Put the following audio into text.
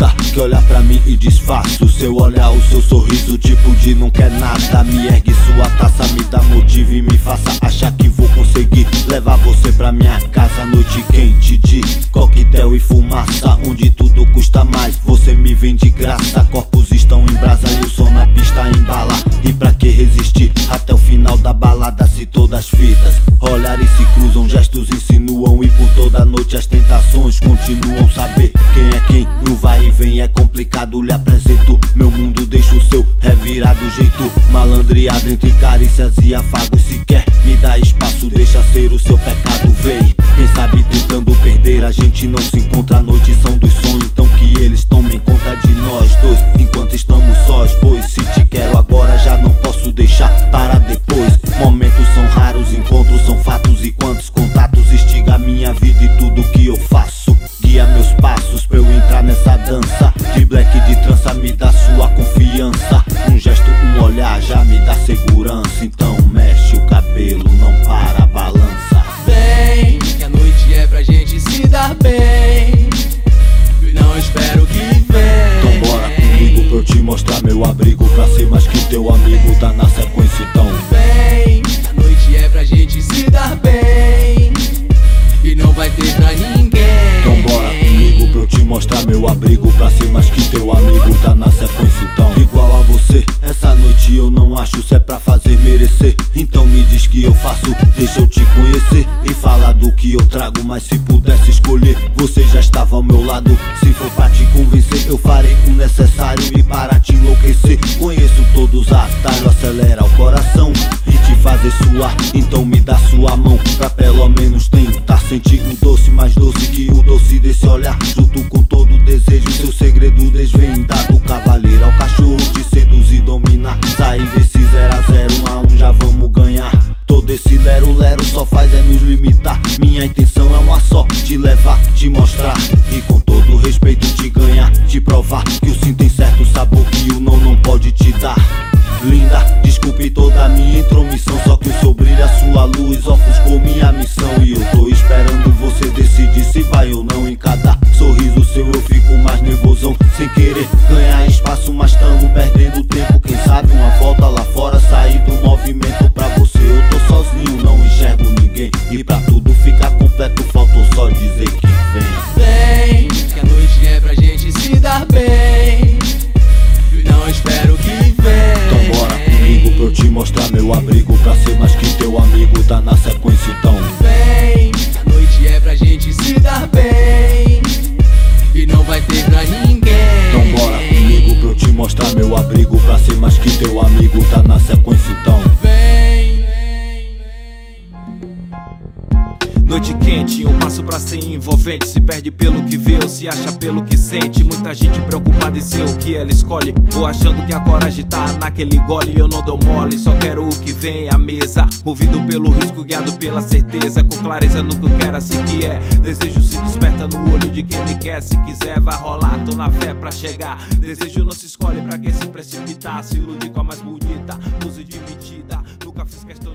besta que olha pra mim e disfarça o seu olhar, o seu sorriso tipo de não quer nada. Me ergue sua taça, me dá motivo e me faça achar que vou conseguir levar você pra minha casa. Noite quente de coquetel e fumaça, onde tudo custa mais, você me vem de graça. Corpos estão em brasa e o som na pista embala. E pra que resistir até o final da balada se todas as fitas olhares se cruzam, gestos insinuam e por toda a noite as tentações continuam. Saber quem é quem no vai e vem é complicado. Lhe apresento meu mundo, deixo o seu revirado jeito malandreado entre carícias e afagos. Se quer me dá espaço, deixa ser o seu pecado. Vem, quem sabe tentando perder, a gente não se encontra. A noite são dos sonhos, então que eles tomem conta de nós dois enquanto estamos sós. Pois se te quero agora já não posso deixar para depois. Momentos são raros, encontros são fatos e quantos contatos instiga a minha vida e tudo que eu faço. Guia meus passos pra eu entrar nessa dança de black de trança, me dá sua confiança. Um gesto, um olhar já me dá segurança. Então mexe o cabelo, não para, balança. Vem, que a noite é pra gente se dar bem. Não espero que venha. Então bora comigo pra eu te mostrar meu abrigo, pra ser mais que teu amigo, tá na sequência então. Vem, que a noite é pra gente se dar bem e não vai ter pra ninguém. Então bora comigo pra eu te mostrar meu abrigo, pra ser mais que teu amigo, tá na sequência então. Igual a você, essa noite eu não acho, se é pra fazer merecer. Então me diz que eu faço, deixa eu te conhecer e falar do que eu trago. Mas se pudesse escolher, você já estava ao meu lado. Se for pra te convencer, eu farei o necessário e para te enlouquecer. Conheço todos os atalhos, acelera o coração e te fazer suar. Então me dá sua mão, pra pelo menos tentar sentir um doce mais doce que o doce desse olhar. Junto com todo o desejo, seu segredo desvendado. Cavaleiro ao cachorro, te seduzir e dominar. Sair desse 0 a 0, 1 a 1 já vamos ganhar. Todo esse lero-lero só faz é nos limitar. Minha intenção é uma só, te levar, te mostrar e com todo respeito te ganhar. Te provar que o sim tem certo sabor que o não pode te dar. Linda, desculpe toda a minha intromissão, só que o seu brilho, a sua luz ofuscou minha missão. E eu tô esperando você decidir se vai ou não. Em cada sorriso seu eu fico mais nervosão, sem querer ganhar espaço, mas tamo perdendo tempo. Quem sabe uma volta lá fora, sair do movimento. Pra você eu tô sozinho, não enxergo ninguém. E pra tudo ficar completo faltou só dizer que vem. Vem, que a noite é pra gente se dar bem. Não espero que venha. Então bora comigo pra eu te mostrar meu abrigo, pra ser mais que teu amigo, tá na sequência então. Vem, que a noite é pra gente se dar bem e não vai ter pra ninguém. Então bora comigo pra eu te mostrar meu abrigo, pra ser mais que teu amigo, tá na sequência então. Noite quente, um passo pra ser envolvente. Se perde pelo que vê ou se acha pelo que sente. Muita gente preocupada em ser o que ela escolhe, ou achando que a coragem tá naquele gole. Eu não dou mole, só quero o que vem à mesa. Movido pelo risco, guiado pela certeza. Com clareza no que eu quero, assim que é. Desejo se desperta no olho de quem me quer. Se quiser vai rolar, tô na fé pra chegar. Desejo não se escolhe pra quem se precipitar. Se ilude com a mais bonita, pose de mentira. Nunca fiz questão